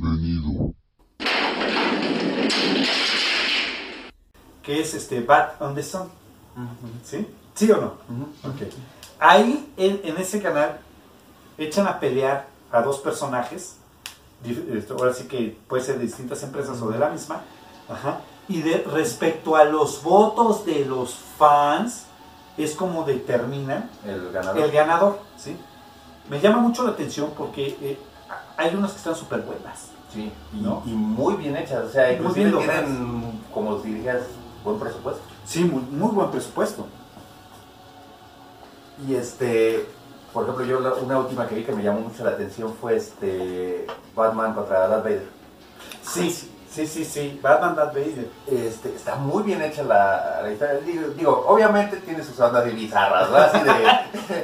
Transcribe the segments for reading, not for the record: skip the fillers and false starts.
Bienvenido. Que es Bat on the Sun. ¿Sí? ¿Sí o no? Ok. Ahí en ese canal echan a pelear a dos personajes. Ahora sí que puede ser de distintas empresas o de la misma. Ajá. Y respecto a los votos de los fans, es como determinan el ganador, ¿sí? Me llama mucho la atención porque hay unas que están súper buenas. Sí, ¿no? y muy bien hechas, o sea, inclusive bien tienen, como dirías, buen presupuesto. Sí, muy buen presupuesto. Y por ejemplo, yo una última que vi que me llamó mucho la atención fue Batman contra Darth Vader. Sí, Batman Darth Vader. Está muy bien hecha la historia. Digo, obviamente tiene sus ondas de bizarras, ¿no? Así de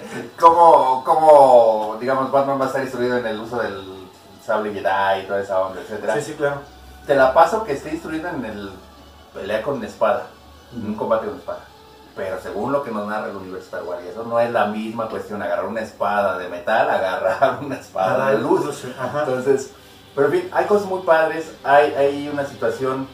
cómo, digamos, Batman va a estar instruido en el uso del sable Jedi y toda esa onda, etcétera. Sí, claro. Te la paso que esté instruido en el pelea con espada, en un combate con espada. Pero según lo que nos narra el universo Star Wars, eso no es la misma cuestión, agarrar una espada de metal, agarrar una espada de luz. Ajá. Entonces, pero en fin, hay cosas muy padres, hay una situación,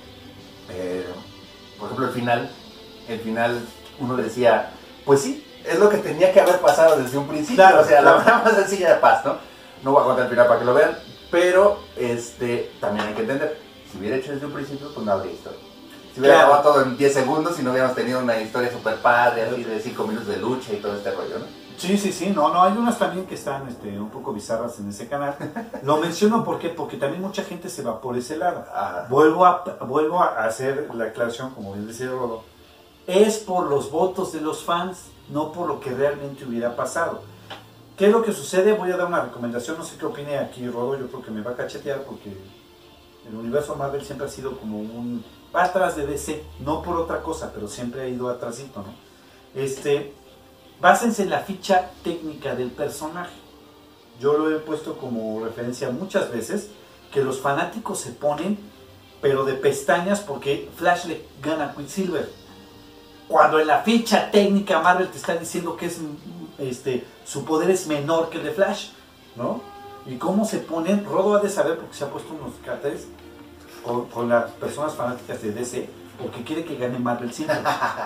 por ejemplo el final uno decía, pues sí, es lo que tenía que haber pasado desde un principio, claro, o sea, claro. La manera más sencilla de paz, ¿no? No voy a contar el final para que lo vean, pero también hay que entender, si hubiera hecho desde un principio, pues no habría historia. Si hubiera acabado todo en 10 segundos y no hubiéramos tenido una historia super padre, así de 5 minutos de lucha y todo este rollo, ¿no? Sí, no, hay unas también que están un poco bizarras en ese canal. Lo menciono porque también mucha gente se va por ese lado. Vuelvo a hacer la aclaración, como bien decía Rodo, es por los votos de los fans, no por lo que realmente hubiera pasado. ¿Qué es lo que sucede? Voy a dar una recomendación, no sé qué opine aquí Rodo, yo creo que me va a cachetear porque el universo Marvel siempre ha sido como va atrás de DC, no por otra cosa, pero siempre ha ido atrásito, ¿no? Básense en la ficha técnica del personaje. Yo lo he puesto como referencia muchas veces, que los fanáticos se ponen, pero de pestañas, porque Flash le gana a Quicksilver. Cuando en la ficha técnica Marvel te está diciendo que su poder es menor que el de Flash, ¿no? Y cómo se ponen, Rodo ha de saber porque se ha puesto unos carteles con las personas fanáticas de DC, porque quiere que gane Marvel siempre.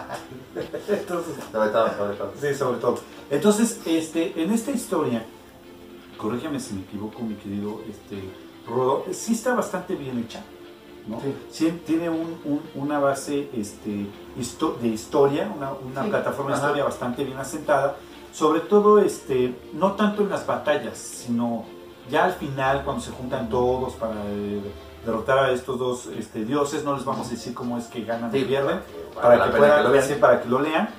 Entonces, sobre todo. Sí, sobre todo. Entonces, en esta historia, corrígeme si me equivoco, mi querido Rodo, sí está bastante bien hecha, ¿no? Sí, tiene una base de historia, una plataforma de historia bastante bien asentada, sobre todo, no tanto en las batallas, sino ya al final, cuando se juntan todos para derrotar a estos dos dioses. No les vamos a decir cómo es que ganan y pierden, para que lo lean.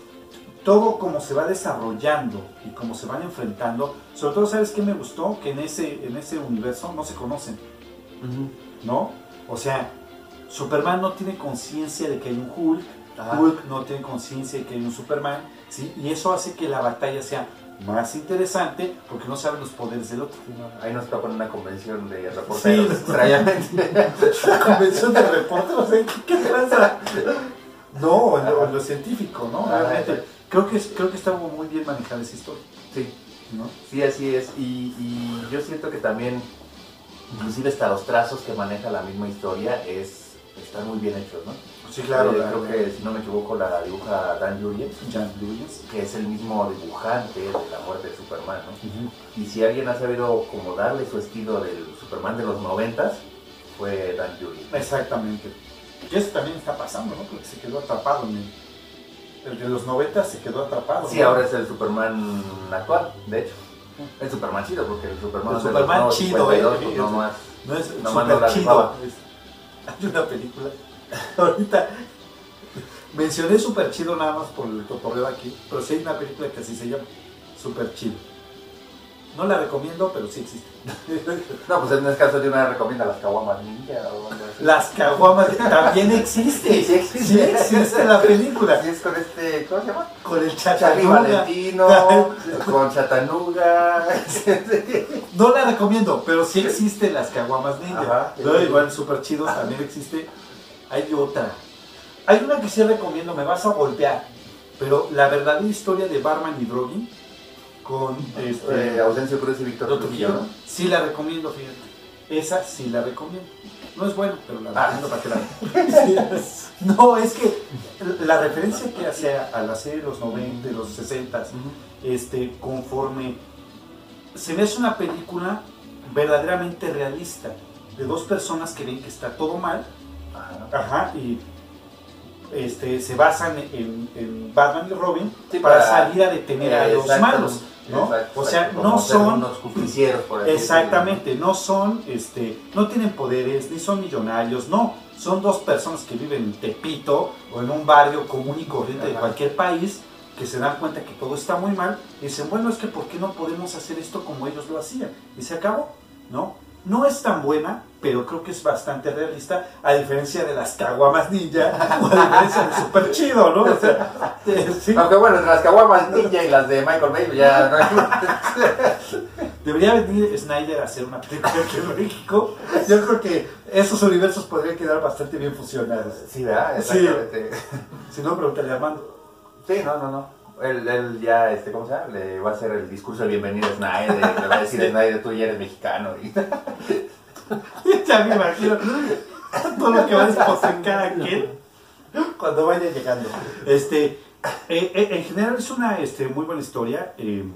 Todo como se va desarrollando y cómo se van enfrentando. Sobre todo, ¿sabes qué me gustó? Que en ese universo no se conocen, ¿no? O sea, Superman no tiene conciencia de que hay un Hulk, Hulk no tiene conciencia de que hay un Superman, ¿sí? Y eso hace que la batalla sea más interesante porque no saben los poderes del otro. Ahí nos toca en una convención de reporteros, extrañamente. La convención de reporteros, ¿qué pasa? No, en lo científico, ¿no? Realmente, creo que está muy bien manejada esa historia. Sí, ¿no? Sí, así es. Y yo siento que también, inclusive hasta los trazos que maneja la misma historia están muy bien hechos, ¿no? Sí, claro. Creo que, si no me equivoco, la dibuja Dan Jurgens, que es el mismo dibujante de la muerte de Superman, ¿no? Y si alguien ha sabido como darle su estilo del Superman de los 90s, fue Dan Jurgens. Exactamente. Y eso también está pasando, ¿no? Porque se quedó atrapado el de los 90 se quedó atrapado. Sí, ¿no? Ahora es el Superman actual, de hecho. El Superman chido, porque el Superman chido, 52, pues, no es super chido. Hay una película. Ahorita mencioné Super Chido nada más por el cotorreo aquí, pero sí hay una película que así se llama, Super Chido. No la recomiendo, pero sí existe. No, pues en este caso de una recomienda las caguamas ninja o algo así. Las caguamas también existe. Sí existe la película. Sí, es con ¿cómo se llama? Con el Charlie Valentino, con Chattanooga. No la recomiendo, pero sí existe las caguamas ninja. Ajá, no, igual Super Chido también existe. Hay otra. Hay una que sí recomiendo, me vas a golpear. Pero la verdadera historia de Barman y Drogi con Ausencio Cruz y Víctor Trujillo, ¿no? Sí la recomiendo, fíjate. Esa sí la recomiendo. No es buena, pero la recomiendo para que la vean. No, es que la referencia que hace a la serie de los 90, de los 60, conforme se me hace una película verdaderamente realista, de dos personas que ven que está todo mal, y se basan en Batman y Robin para salir a detener a los malos, ¿no? Exacto, o sea, como no son unos justicieros, por así exactamente, no son, no tienen poderes, ni son millonarios, no, son dos personas que viven en Tepito o en un barrio común y corriente de cualquier país, que se dan cuenta que todo está muy mal, y dicen, bueno, es que ¿por qué no podemos hacer esto como ellos lo hacían? Y se acabó, ¿no? No es tan buena, pero creo que es bastante realista, a diferencia de las caguamas ninja, o a diferencia de Super Chido, ¿no? O sea, sí. Aunque bueno, las caguamas ninja y las de Michael Bay ya no. Debería venir Snyder a hacer una película aquí en México. Yo creo que esos universos podrían quedar bastante bien fusionados. Sí, ¿verdad? Exactamente. Sí. Si no, pregúntale a Armando. Sí, no. Él ya, ¿cómo se llama? Le va a hacer el discurso de bienvenida a Snyder, le va a decir a Snyder, tú ya eres mexicano. Ya me imagino todo lo que va a despotricar aquel cuando vaya llegando. En general es una muy buena historia.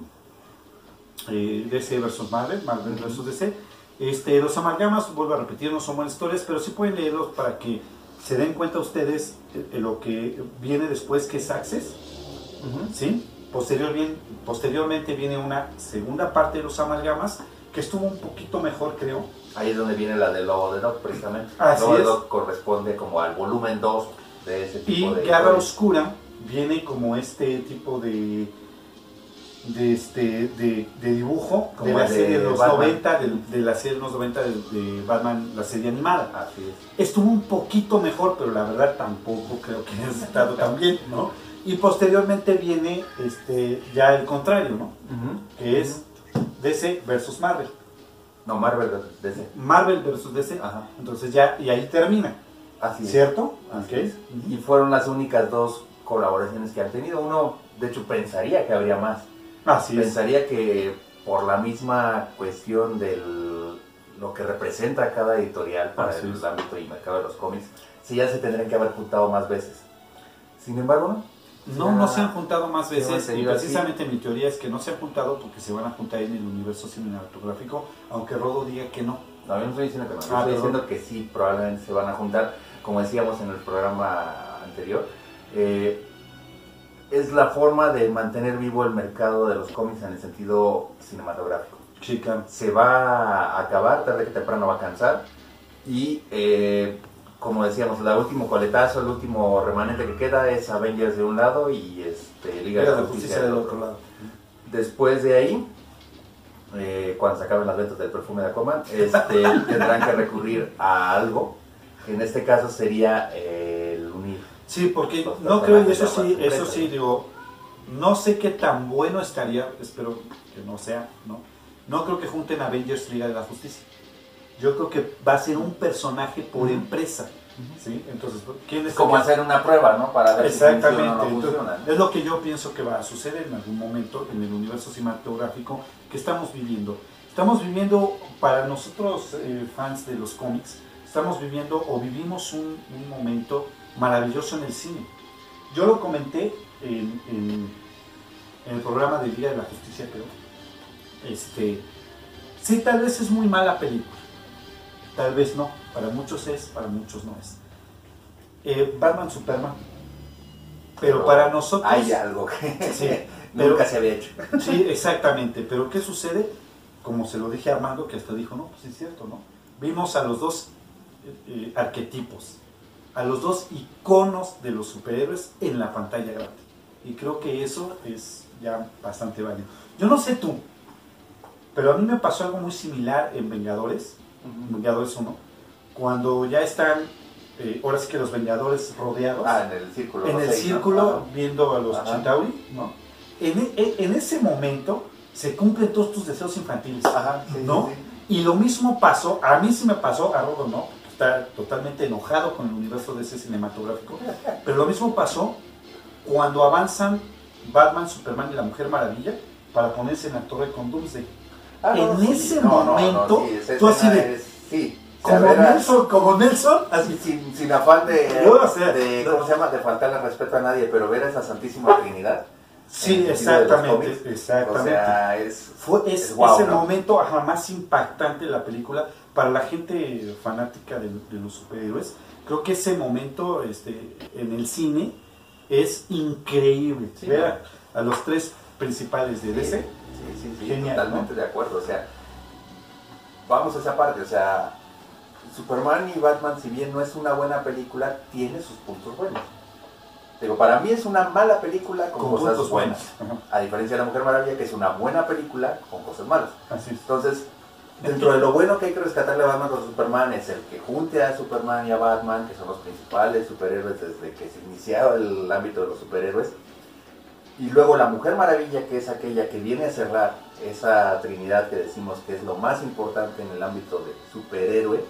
DC versus Marvel versus DC. Los amalgamas, vuelvo a repetir, no son buenas historias, pero sí pueden leerlos para que se den cuenta ustedes lo que viene después, que es Access. ¿Sí? Posteriormente viene una segunda parte de los amalgamas que estuvo un poquito mejor, creo. Ahí es donde viene la de Lobo de Doc, precisamente. Así Lobo de es. Doc corresponde como al volumen 2 de ese tipo de... Y Guerra Oscura viene como tipo de dibujo como de la serie de los Batman. 90, de la serie de los 90 de Batman, la serie animada. Así es. Estuvo un poquito mejor, pero la verdad tampoco creo que haya estado tan bien, ¿no? Y posteriormente viene ya el contrario, ¿no? Que es DC versus Marvel. No, Marvel versus DC. Marvel versus DC. Ajá. Entonces ya, y ahí termina. Así es. ¿Cierto? Así es. Y fueron las únicas dos colaboraciones que han tenido. Uno, de hecho, pensaría que habría más. Pensaría que por la misma cuestión de lo que representa cada editorial para el ámbito y mercado de los cómics, sí ya se tendrían que haber juntado más veces. Sin embargo, no se han juntado más veces, y precisamente mi teoría es que no se han juntado porque se van a juntar en el universo cinematográfico, aunque Rodo diga que no. No, yo no estoy diciendo que no, yo estoy diciendo que sí, probablemente se van a juntar, como decíamos en el programa anterior. Es la forma de mantener vivo el mercado de los cómics en el sentido cinematográfico. Sí, claro. Se va a acabar, tarde que temprano va a cansar, y como decíamos, el último coletazo, el último remanente que queda es Avengers de un lado y Liga de la Justicia del otro lado. Después de ahí, cuando se acaben las ventas del perfume de Aquaman, tendrán que recurrir a algo, que en este caso sería el unir. Sí, porque no creo, y eso sí, digo, no sé qué tan bueno estaría, espero que no sea, ¿no? No creo que junten Avengers Liga de la Justicia. Yo creo que va a ser un personaje por empresa, ¿sí? Entonces, ¿quién es como hacer una prueba, ¿no? Para ver si funciona o no funciona. Es lo que yo pienso que va a suceder en algún momento en el universo cinematográfico que estamos viviendo. Estamos viviendo, para nosotros fans de los cómics, estamos viviendo o vivimos un momento maravilloso en el cine. Yo lo comenté en el programa de Liga de la Justicia, creo. Sí, tal vez es muy mala película. Tal vez no. Para muchos es, para muchos no es. Batman, Superman. Pero para nosotros... Hay algo que sí, nunca se había hecho. Sí, exactamente. Pero ¿qué sucede? Como se lo dije a Armando, que hasta dijo, no, pues es cierto, ¿no? Vimos a los dos arquetipos, a los dos iconos de los superhéroes en la pantalla grande. Y creo que eso es ya bastante válido. Yo no sé tú, pero a mí me pasó algo muy similar en Vengadores, Vengadores 1, cuando ya están, ahora sí que los Vengadores rodeados. En el círculo. En el círculo, ¿no? Viendo a los Chitauri, ¿no? En ese momento se cumplen todos tus deseos infantiles, ¿no? Sí. Y lo mismo pasó, a mí sí me pasó, a Rodo no, está totalmente enojado con el universo de ese cinematográfico, pero lo mismo pasó cuando avanzan Batman, Superman y la Mujer Maravilla para ponerse en la torre con Doomsday. En ese momento, tú así de, Sí. Como Nelson, así. Sin afán de, No, o sea, ¿cómo se llama? De faltarle respeto a nadie, pero ver a esa Santísima Trinidad. Sí, exactamente. O sea, es wow, el momento más impactante de la película para la gente fanática de los superhéroes. Creo que ese momento en el cine es increíble. Sí, ver a los tres principales de DC. Sí, genial, totalmente, ¿no? de acuerdo. O sea, vamos a esa parte. O sea, Superman y Batman, si bien no es una buena película, tiene sus puntos buenos. Digo, para mí es una mala película con cosas buenas. A diferencia de La Mujer Maravilla, que es una buena película con cosas malas. Así es. Entonces, dentro de lo bueno que hay que rescatarle a Batman con Superman es el que junte a Superman y a Batman, que son los principales superhéroes desde que se inició el ámbito de los superhéroes. Y luego La Mujer Maravilla, que es aquella que viene a cerrar esa trinidad que decimos que es lo más importante en el ámbito de superhéroe.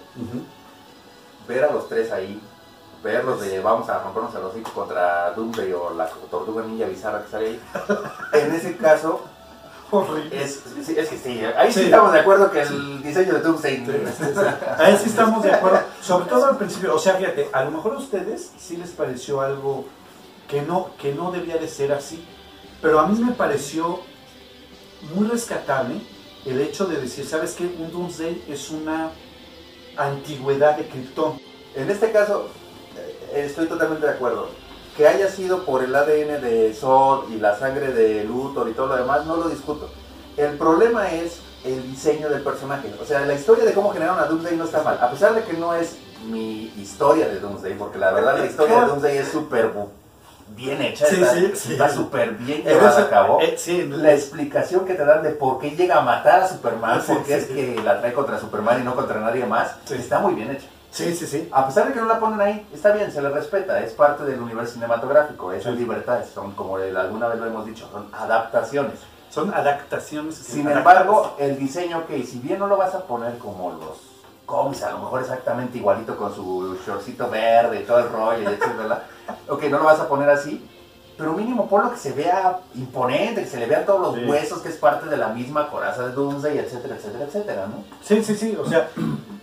Ver a los tres ahí, verlos de vamos a rompernos a los hijos contra Doomsday o la tortuga ninja bizarra que sale ahí. En ese caso, horrible. Es que sí, ahí sí estamos de acuerdo que el diseño de Doomsday. Ahí sí estamos de acuerdo. Sobre todo al principio, o sea, fíjate, a lo mejor a ustedes sí les pareció algo que no debía de ser así. Pero a mí me pareció muy rescatable el hecho de decir, ¿sabes qué? Un Doomsday es una antigüedad de Krypton. En este caso, estoy totalmente de acuerdo. Que haya sido por el ADN de Zod y la sangre de Luthor y todo lo demás, no lo discuto. El problema es el diseño del personaje. O sea, la historia de cómo generaron a Doomsday no está mal. A pesar de que no es mi historia de Doomsday, porque la verdad la historia de Doomsday es súper bien hecha, está súper bien llevada a cabo. La explicación que te dan de por qué llega a matar a Superman, porque es que la trae contra Superman y no contra nadie más, está muy bien hecha. Sí. A pesar de que no la ponen ahí, está bien, se le respeta, es parte del universo cinematográfico, esas libertades son, como alguna vez lo hemos dicho, son adaptaciones. Son adaptaciones. Sin embargo, el diseño que, si bien no lo vas a poner como los cómics, a lo mejor exactamente igualito con su shortcito verde y todo el rollo, etcétera, ok, no lo vas a poner así, pero mínimo ponlo que se vea imponente, que se le vean todos los huesos, que es parte de la misma coraza de Doomsday, etcétera, ¿no? Sí, o sea,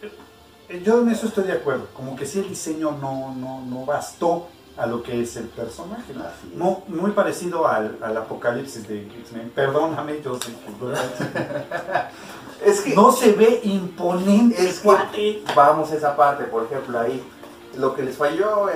yo en eso estoy de acuerdo, como que sí el diseño no bastó a lo que es el personaje, ¿no? Muy parecido al Apocalipsis de X-Men. Perdóname, yo sé que... es que no se ve imponente. Es que vamos a esa parte, por ejemplo, ahí. Lo que les falló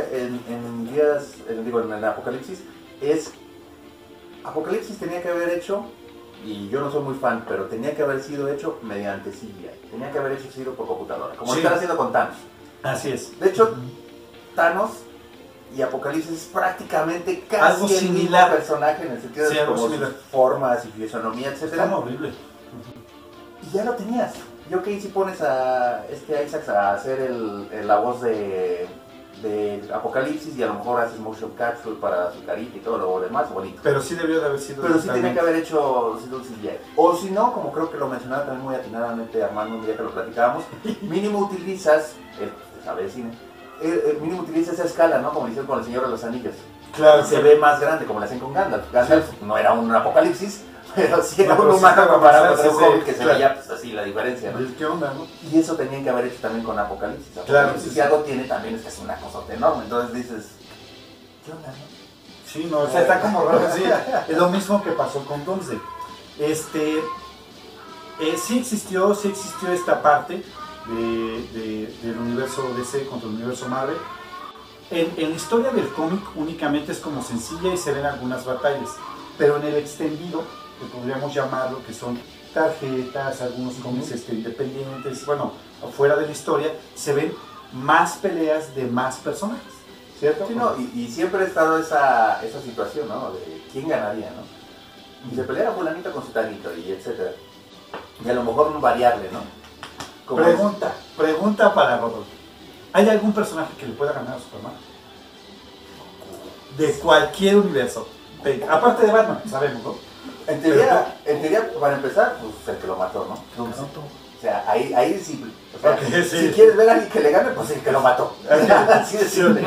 en el Apocalipsis es... Apocalipsis tenía que haber hecho, y yo no soy muy fan, pero tenía que haber sido hecho mediante CGI. Tenía que haber sido por computadora, como están haciendo con Thanos. Así es. De hecho, Thanos y Apocalipsis es prácticamente casi algo el similar mismo personaje en el sentido de como sus formas y fisonomía, etcétera. Está horrible. Y ya lo tenías. Yo que si pones a Isaacs a hacer la voz de Apocalipsis y a lo mejor haces motion capture para su carita y todo lo demás, bonito. Pero sí debió de haber sido. Pero sí tenía que haber hecho un CGI. O si no, como creo que lo mencionaba también muy atinadamente Armando un día que lo platicábamos, mínimo utilizas, sabe de cine, mínimo utiliza esa escala, ¿no? Como dicen con el Señor de los Anillos. Claro. Se ve más grande, como lo hacen con Gandalf. Gandalf no era un apocalipsis, pero sí era un humano comparado con un hobbit que se veía pues, así la diferencia, ¿no? ¿Qué onda, no? Y eso tenían que haber hecho también con Apocalipsis. Apocalipsis, si algo tiene también es que es una cosa enorme. Entonces dices, ¿qué onda, no? Sí, no, o sea, está como raro. Sí, es lo mismo que pasó con Doomsday. Sí existió esta parte del universo DC contra el universo Marvel. En la historia del cómic únicamente es como sencilla y se ven algunas batallas, pero en el extendido, que podríamos llamarlo, que son tarjetas, algunos cómics independientes, bueno, fuera de la historia, se ven más peleas de más personajes, ¿cierto? Sí, no, y siempre ha estado esa situación, ¿no? De quién ganaría, ¿no? Y se pelea fulanito con su tanito y etcétera. Y a lo mejor variarle, ¿no? Pregunta para Rodolfo. ¿Hay algún personaje que le pueda ganar a Superman? De cualquier universo. Aparte de Batman, sabemos, ¿no? En teoría, para empezar, pues el que lo mató, ¿no? O sea, ahí sí. O sea, okay, sí. Si quieres ver a alguien que le gane, pues el que lo mató. Así de simple.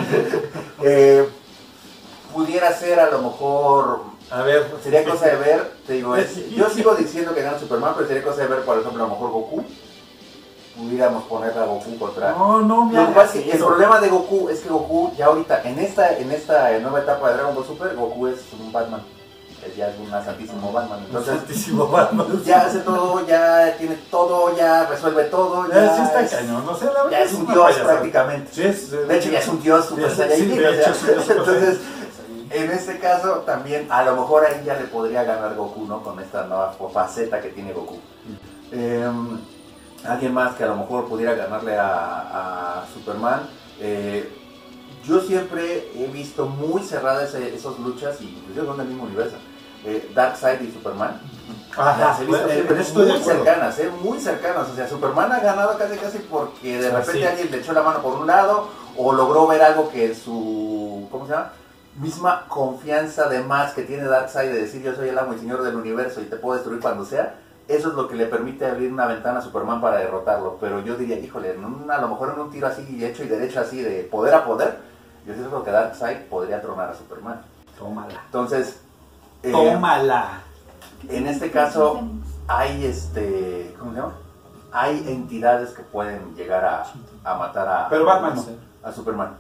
Pudiera ser a lo mejor. A ver. Sería cosa de ver, te digo, yo sigo diciendo que gana Superman, pero sería cosa de ver, por ejemplo, a lo mejor Goku pudiéramos poner a Goku contra... No, Lo que pasa es que el problema de Goku es que Goku ya ahorita, en esta nueva etapa de Dragon Ball Super, Goku es un Batman. Ya es un santísimo Batman. Entonces, santísimo Batman. Ya hace todo, ya tiene todo, ya resuelve todo. Ya sí está cañón, no sé, la verdad. Ya es un dios prácticamente. Sí, de hecho, ya es un dios super saiyajin. Entonces, en este caso, también, a lo mejor ahí ya le podría ganar Goku, ¿no? Con esta nueva faceta que tiene Goku. Alguien más que a lo mejor pudiera ganarle a Superman. Yo siempre he visto muy cerradas esas luchas, y inclusive son del mismo universo. Darkseid y Superman. Ajá, he visto muy cercanas. O sea, Superman ha ganado casi porque de repente alguien le echó la mano por un lado, o logró ver algo que su, ¿cómo se llama? Misma confianza de más que tiene Darkseid de decir yo soy el amo y señor del universo y te puedo destruir cuando sea. Eso es lo que le permite abrir una ventana a Superman para derrotarlo. Pero yo diría, híjole, a lo mejor en un tiro así, hecho y derecho así, de poder a poder, yo creo que Darkseid podría tronar a Superman. Tómala. Entonces, tómala. En este caso hay ¿cómo se llama? Hay entidades que pueden llegar a matar pero Batman a Superman.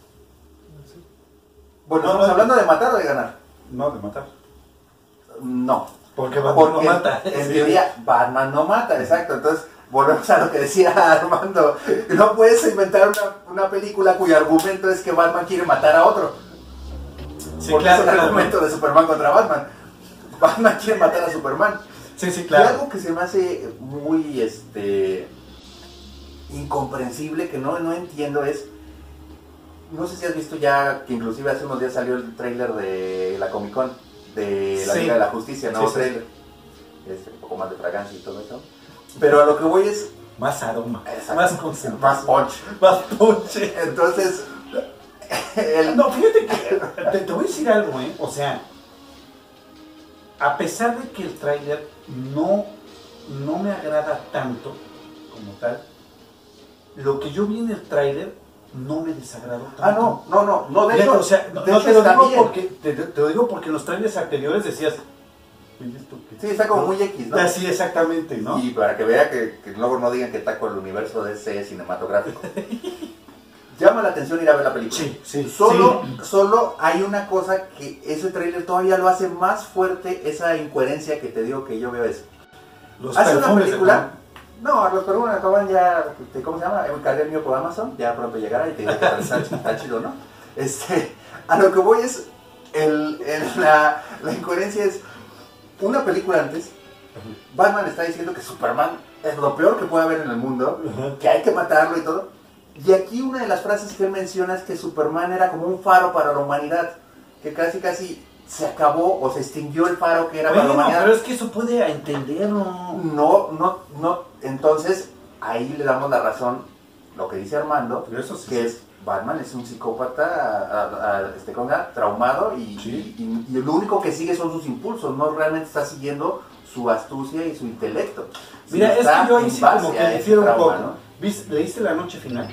Bueno, ¿estamos hablando de matar o de ganar? No, de matar. No. Porque Batman no mata. En teoría, Batman no mata, exacto. Entonces, volvemos a lo que decía Armando. No puedes inventar una película cuyo argumento es que Batman quiere matar a otro. Sí, porque claro, es el argumento de Superman contra Batman. Batman quiere matar a Superman. Sí, claro. Y algo que se me hace muy incomprensible, que no entiendo es, no sé si has visto ya, que inclusive hace unos días salió el tráiler de la Comic Con, de la Liga de la Justicia, nuevo tráiler. Un poco más de fragancia y todo eso. Pero a lo que voy es... Más aroma. Más punch. Más punch. Entonces... No, fíjate que te voy a decir algo, o sea, a pesar de que el tráiler no me agrada tanto como tal, lo que yo vi en el tráiler no me desagradó tanto. No, de hecho, o sea, te lo digo porque en los trailers anteriores decías, sí, está como muy X, ¿no? Sí, exactamente, ¿no? Y para que vea que luego no digan que taco el universo de ese cinematográfico. Llama la atención ir a ver la película. Sí. Solo hay una cosa que ese tráiler todavía lo hace más fuerte, esa incoherencia que te digo que yo veo eso. Hace una película... No, los perfumes acaban ya... ¿Cómo se llama? Encargué el mío por Amazon, ya pronto llegará y te diré que está chido, ¿no? A lo que voy es... La incoherencia es... Una película antes, Batman está diciendo que Superman es lo peor que puede haber en el mundo, que hay que matarlo y todo. Y aquí una de las frases que él menciona es que Superman era como un faro para la humanidad, que casi se acabó o se extinguió el faro que era para la humanidad. Pero es que eso puede entenderlo. No, entonces ahí le damos la razón, lo que dice Armando, que es Batman es un psicópata traumado y lo único que sigue son sus impulsos, no realmente está siguiendo su astucia y su intelecto. Mira, es que yo ahí sí como que difiero un poco, ¿no? ¿Leíste La Noche Final?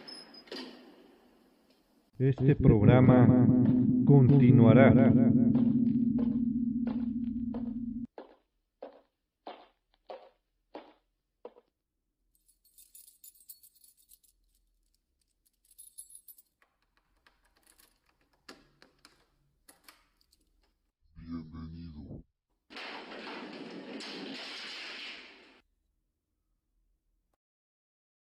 Este programa continuará.